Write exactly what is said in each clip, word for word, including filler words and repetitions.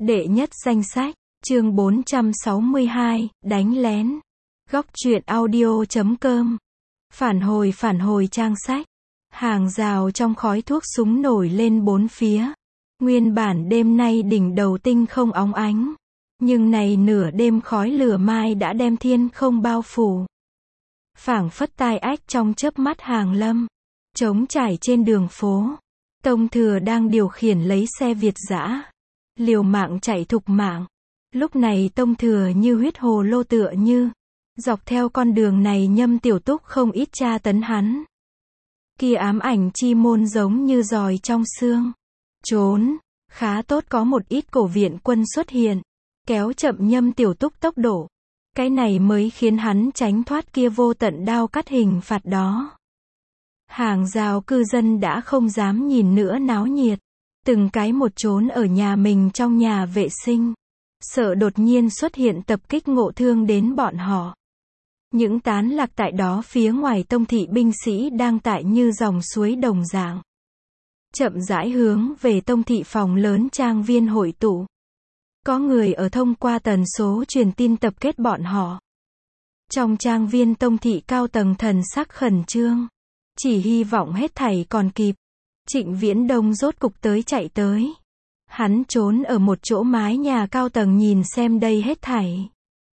Đệ nhất danh sách, chương bốn trăm sáu mươi hai, đánh lén. Góc truyện audio chấm com. Phản hồi phản hồi trang sách. Hàng rào trong khói thuốc súng nổi lên bốn phía. Nguyên bản đêm nay đỉnh đầu tinh không óng ánh. Nhưng này nửa đêm khói lửa mai đã đem thiên không bao phủ. Phảng phất tai ách trong chớp mắt hàng lâm. Trống trải trên đường phố. Tông Thừa đang điều khiển lấy xe Việt dã. Liều mạng chạy thục mạng. Lúc này Tông Thừa như huyết hồ lô tựa như. Dọc theo con đường này Nhâm Tiểu Túc không ít tra tấn hắn. Kia ám ảnh chi môn giống như giòi trong xương. Trốn. Khá tốt có một ít cổ viện quân xuất hiện. Kéo chậm Nhâm Tiểu Túc tốc độ. Cái này mới khiến hắn tránh thoát kia vô tận đao cắt hình phạt đó. Hàng rào cư dân đã không dám nhìn nữa náo nhiệt. Từng cái một trốn ở nhà mình trong nhà vệ sinh. Sợ đột nhiên xuất hiện tập kích ngộ thương đến bọn họ. Những tán lạc tại đó phía ngoài Tông thị binh sĩ đang tại như dòng suối đồng dạng. Chậm rãi hướng về Tông thị phòng lớn trang viên hội tụ. Có người ở thông qua tần số truyền tin tập kết bọn họ. Trong trang viên Tông thị cao tầng thần sắc khẩn trương. Chỉ hy vọng hết thảy còn kịp. Trịnh Viễn Đông rốt cục tới chạy tới. Hắn trốn ở một chỗ mái nhà cao tầng nhìn xem đây hết thảy.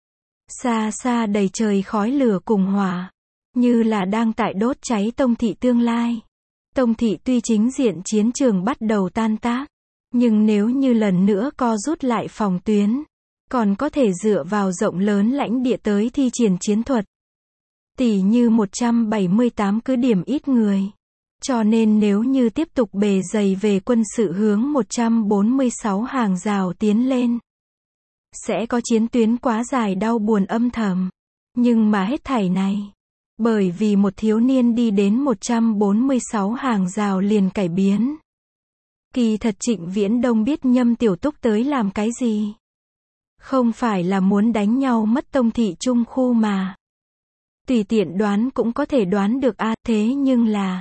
Xa xa đầy trời khói lửa cùng hỏa. Như là đang tại đốt cháy Tông thị tương lai. Tông thị tuy chính diện chiến trường bắt đầu tan tác. Nhưng nếu như lần nữa co rút lại phòng tuyến. Còn có thể dựa vào rộng lớn lãnh địa tới thi triển chiến thuật. Tỷ như một trăm bảy mươi tám cứ điểm ít người. Cho nên nếu như tiếp tục bề dày về quân sự hướng một trăm bốn mươi sáu hàng rào tiến lên. Sẽ có chiến tuyến quá dài đau buồn âm thầm. Nhưng mà hết thảy này. Bởi vì một thiếu niên đi đến một trăm bốn mươi sáu hàng rào liền cải biến. Kỳ thật Trịnh Viễn Đông biết Nhâm Tiểu Túc tới làm cái gì. Không phải là muốn đánh nhau mất Tông thị trung khu mà. Tùy tiện đoán cũng có thể đoán được a à, thế nhưng là.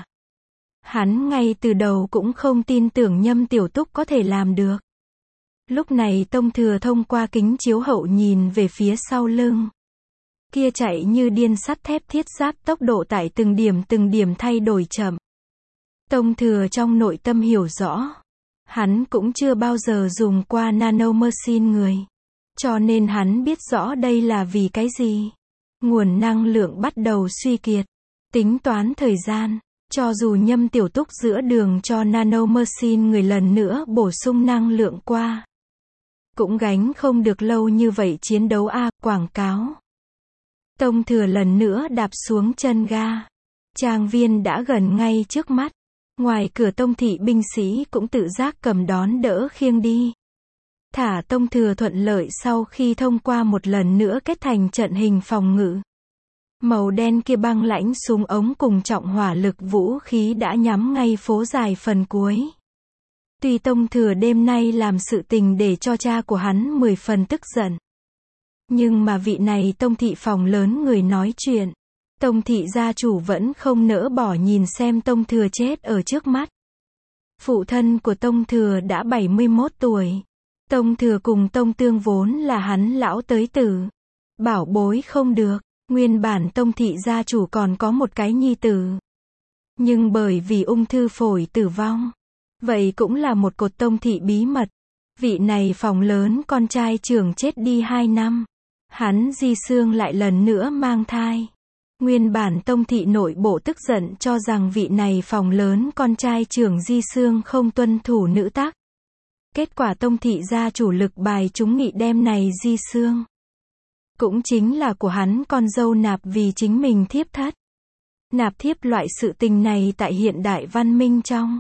Hắn ngay từ đầu cũng không tin tưởng Nhâm Tiểu Túc có thể làm được. Lúc này Tông Thừa thông qua kính chiếu hậu nhìn về phía sau lưng. Kia chạy như điên sắt thép thiết giáp tốc độ tại từng điểm từng điểm thay đổi chậm. Tông Thừa trong nội tâm hiểu rõ. Hắn cũng chưa bao giờ dùng qua nanomachine người. Cho nên hắn biết rõ đây là vì cái gì. Nguồn năng lượng bắt đầu suy kiệt. Tính toán thời gian. Cho dù Nhâm Tiểu Túc giữa đường cho nanomachine người lần nữa bổ sung năng lượng qua. Cũng gánh không được lâu như vậy chiến đấu a à, quảng cáo. Tông Thừa lần nữa đạp xuống chân ga. Trang viên đã gần ngay trước mắt. Ngoài cửa Tông thị binh sĩ cũng tự giác cầm đón đỡ khiêng đi. Thả Tông Thừa thuận lợi sau khi thông qua một lần nữa kết thành trận hình phòng ngự. Màu đen kia băng lãnh súng ống cùng trọng hỏa lực vũ khí đã nhắm ngay phố dài phần cuối. Tuy Tông Thừa đêm nay làm sự tình để cho cha của hắn mười phần tức giận. Nhưng mà vị này Tông thị phòng lớn người nói chuyện. Tông thị gia chủ vẫn không nỡ bỏ nhìn xem Tông Thừa chết ở trước mắt. Phụ thân của Tông Thừa đã bảy mươi mốt tuổi. Tông Thừa cùng Tông Tương vốn là hắn lão tới tử. Bảo bối không được. Nguyên bản Tông thị gia chủ còn có một cái nhi tử. Nhưng bởi vì ung thư phổi tử vong. Vậy cũng là một cột Tông thị bí mật. Vị này phòng lớn con trai trưởng chết đi hai năm. Hắn Di Xương lại lần nữa mang thai. Nguyên bản Tông thị nội bộ tức giận cho rằng vị này phòng lớn con trai trưởng Di Xương không tuân thủ nữ tắc. Kết quả Tông thị gia chủ lực bài chúng nghị đem này Di Xương. Cũng chính là của hắn con dâu nạp vì chính mình thiếp thất. Nạp thiếp loại sự tình này tại hiện đại văn minh trong.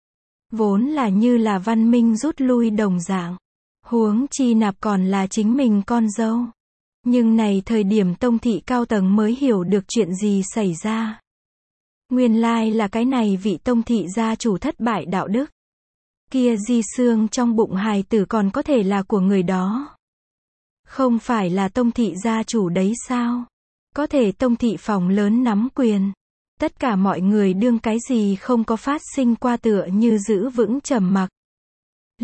Vốn là như là văn minh rút lui đồng dạng. Huống chi nạp còn là chính mình con dâu. Nhưng này thời điểm Tông thị cao tầng mới hiểu được chuyện gì xảy ra. Nguyên lai là cái này vị Tông thị gia chủ thất bại đạo đức. Kia Di Xương trong bụng hài tử còn có thể là của người đó. Không phải là Tông thị gia chủ đấy sao? Có thể Tông thị phòng lớn nắm quyền. Tất cả mọi người đương cái gì không có phát sinh qua tựa như giữ vững trầm mặc.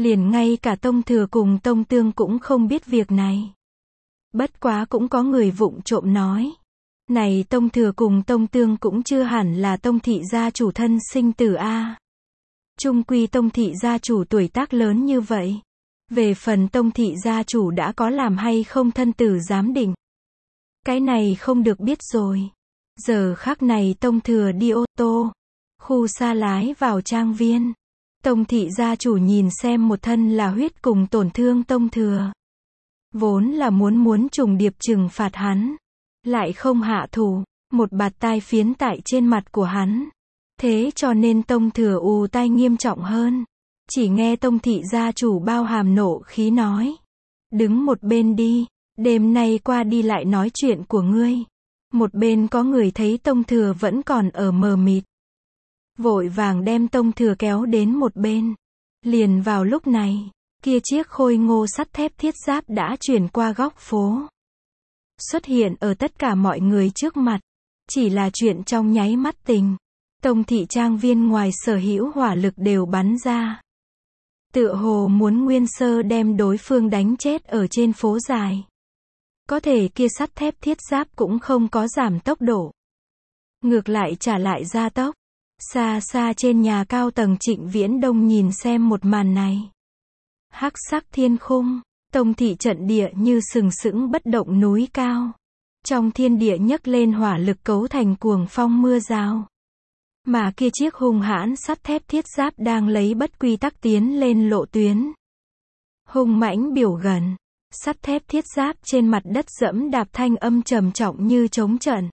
Liền ngay cả Tông Thừa cùng Tông Tương cũng không biết việc này. Bất quá cũng có người vụng trộm nói. Này Tông Thừa cùng Tông Tương cũng chưa hẳn là Tông thị gia chủ thân sinh tử a. Chung quy Tông thị gia chủ tuổi tác lớn như vậy. Về phần Tông thị gia chủ đã có làm hay không thân tử giám định. Cái này không được biết rồi. Giờ khắc này Tông Thừa đi ô tô. Khu xa lái vào trang viên. Tông thị gia chủ nhìn xem một thân là huyết cùng tổn thương Tông Thừa. Vốn là muốn muốn trùng điệp trừng phạt hắn. Lại không hạ thủ. Một bạt tai phiến tại trên mặt của hắn. Thế cho nên Tông Thừa ù tai nghiêm trọng hơn. Chỉ nghe Tông thị gia chủ bao hàm nộ khí nói. Đứng một bên đi. Đêm nay qua đi lại nói chuyện của ngươi. Một bên có người thấy Tông Thừa vẫn còn ở mờ mịt. Vội vàng đem Tông Thừa kéo đến một bên. Liền vào lúc này, kia chiếc khôi ngô sắt thép thiết giáp đã chuyển qua góc phố. Xuất hiện ở tất cả mọi người trước mặt. Chỉ là chuyện trong nháy mắt tình. Tông thị trang viên ngoài sở hữu hỏa lực đều bắn ra. Tựa hồ muốn nguyên sơ đem đối phương đánh chết ở trên phố dài. Có thể kia sắt thép thiết giáp cũng không có giảm tốc độ. Ngược lại trả lại gia tốc. Xa xa trên nhà cao tầng Trịnh Viễn Đông nhìn xem một màn này. Hắc sắc thiên khung, Tông thị trận địa như sừng sững bất động núi cao. Trong thiên địa nhấc lên hỏa lực cấu thành cuồng phong mưa rào. Mà kia chiếc hung hãn sắt thép thiết giáp đang lấy bất quy tắc tiến lên lộ tuyến. Hung mãnh biểu gần, sắt thép thiết giáp trên mặt đất dẫm đạp thanh âm trầm trọng như trống trận.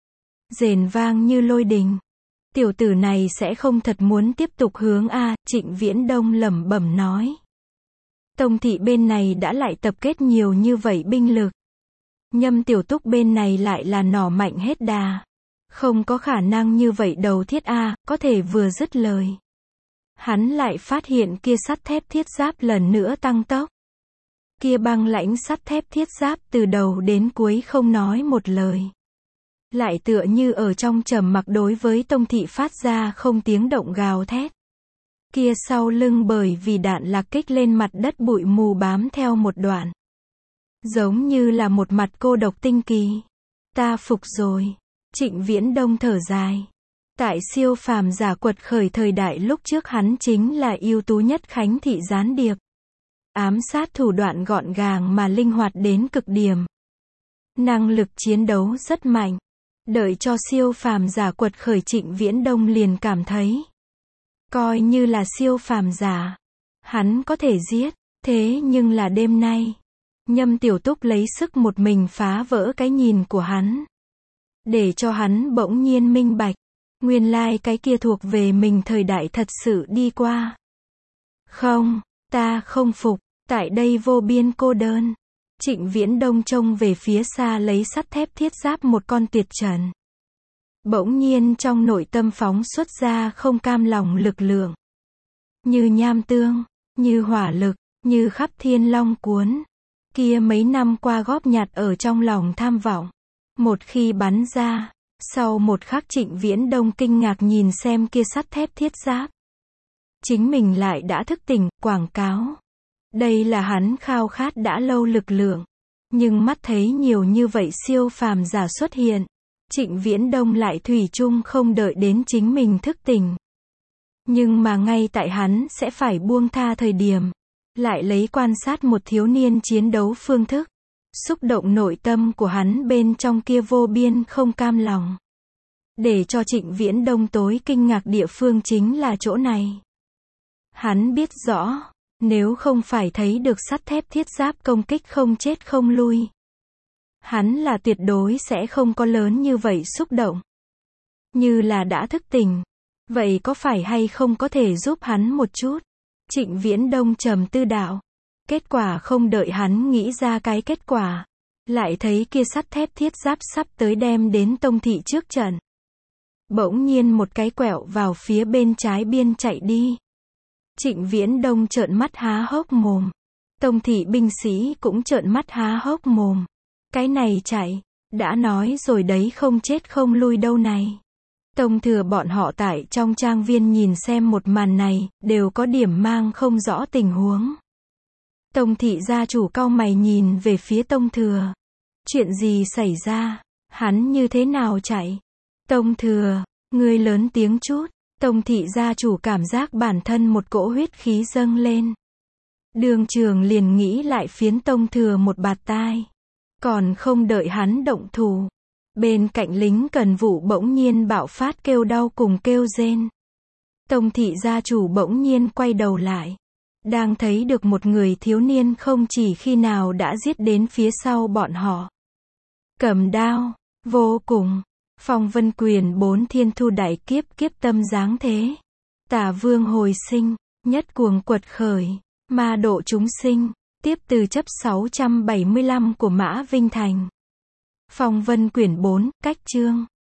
Rền vang như lôi đình. Tiểu tử này sẽ không thật muốn tiếp tục hướng A, Trịnh Viễn Đông lẩm bẩm nói. Tông thị bên này đã lại tập kết nhiều như vậy binh lực. Nhâm Tiểu Túc bên này lại là nỏ mạnh hết đà. Không có khả năng như vậy đầu thiết A, có thể vừa dứt lời. Hắn lại phát hiện kia sắt thép thiết giáp lần nữa tăng tốc. Kia băng lãnh sắt thép thiết giáp từ đầu đến cuối không nói một lời. Lại tựa như ở trong trầm mặc đối với Tông thị phát ra không tiếng động gào thét. Kia sau lưng bởi vì đạn lạc kích lên mặt đất bụi mù bám theo một đoạn. Giống như là một mặt cô độc tinh kỳ. Ta phục rồi. Trịnh Viễn Đông thở dài. Tại siêu phàm giả quật khởi thời đại lúc trước hắn chính là ưu tú nhất Khánh thị gián điệp. Ám sát thủ đoạn gọn gàng mà linh hoạt đến cực điểm. Năng lực chiến đấu rất mạnh. Đợi cho siêu phàm giả quật khởi Trịnh Viễn Đông liền cảm thấy. Coi như là siêu phàm giả. Hắn có thể giết. Thế nhưng là đêm nay. Nhâm Tiểu Túc lấy sức một mình phá vỡ cái nhìn của hắn. Để cho hắn bỗng nhiên minh bạch. Nguyên lai cái kia thuộc về mình thời đại thật sự đi qua. Không, ta không phục. Tại đây vô biên cô đơn. Trịnh Viễn Đông trông về phía xa lấy sắt thép thiết giáp một con tuyệt trần. Bỗng nhiên trong nội tâm phóng xuất ra không cam lòng lực lượng. Như nham tương, như hỏa lực, như khắp thiên long cuốn. Kia mấy năm qua góp nhặt ở trong lòng tham vọng. Một khi bắn ra, sau một khắc Trịnh Viễn Đông kinh ngạc nhìn xem kia sắt thép thiết giáp. Chính mình lại đã thức tỉnh, quảng cáo. Đây là hắn khao khát đã lâu lực lượng. Nhưng mắt thấy nhiều như vậy siêu phàm giả xuất hiện. Trịnh Viễn Đông lại thủy chung không đợi đến chính mình thức tỉnh. Nhưng mà ngay tại hắn sẽ phải buông tha thời điểm. Lại lấy quan sát một thiếu niên chiến đấu phương thức. Xúc động nội tâm của hắn bên trong kia vô biên không cam lòng. Để cho Trịnh Viễn Đông tối kinh ngạc địa phương chính là chỗ này. Hắn biết rõ. Nếu không phải thấy được sắt thép thiết giáp công kích không chết không lui. Hắn là tuyệt đối sẽ không có lớn như vậy xúc động. Như là đã thức tỉnh. Vậy có phải hay không có thể giúp hắn một chút? Trịnh Viễn Đông trầm tư đạo. Kết quả không đợi hắn nghĩ ra cái kết quả. Lại thấy kia sắt thép thiết giáp sắp tới đem đến Tông thị trước trận. Bỗng nhiên một cái quẹo vào phía bên trái biên chạy đi. Trịnh Viễn Đông trợn mắt há hốc mồm. Tông thị binh sĩ cũng trợn mắt há hốc mồm. Cái này chạy, đã nói rồi đấy không chết không lui đâu này. Tông Thừa bọn họ tại trong trang viên nhìn xem một màn này, đều có điểm mang không rõ tình huống. Tông thị gia chủ cau mày nhìn về phía Tông Thừa. Chuyện gì xảy ra? Hắn như thế nào chạy? Tông Thừa, ngươi lớn tiếng chút. Tông thị gia chủ cảm giác bản thân một cỗ huyết khí dâng lên. Đường Trường liền nghĩ lại phiến Tông Thừa một bạt tai. Còn không đợi hắn động thủ. Bên cạnh lính cần vụ bỗng nhiên bạo phát kêu đau cùng kêu rên. Tông thị gia chủ bỗng nhiên quay đầu lại. Đang thấy được một người thiếu niên không chỉ khi nào đã giết đến phía sau bọn họ. Cầm đao, vô cùng. Phong vân quyền bốn thiên thu đại kiếp kiếp tâm dáng thế. Tả vương hồi sinh, nhất cuồng quật khởi, ma độ chúng sinh, tiếp từ chấp sáu trăm bảy mươi lăm của Mã Vinh Thành. Phong vân quyển bốn, cách chương.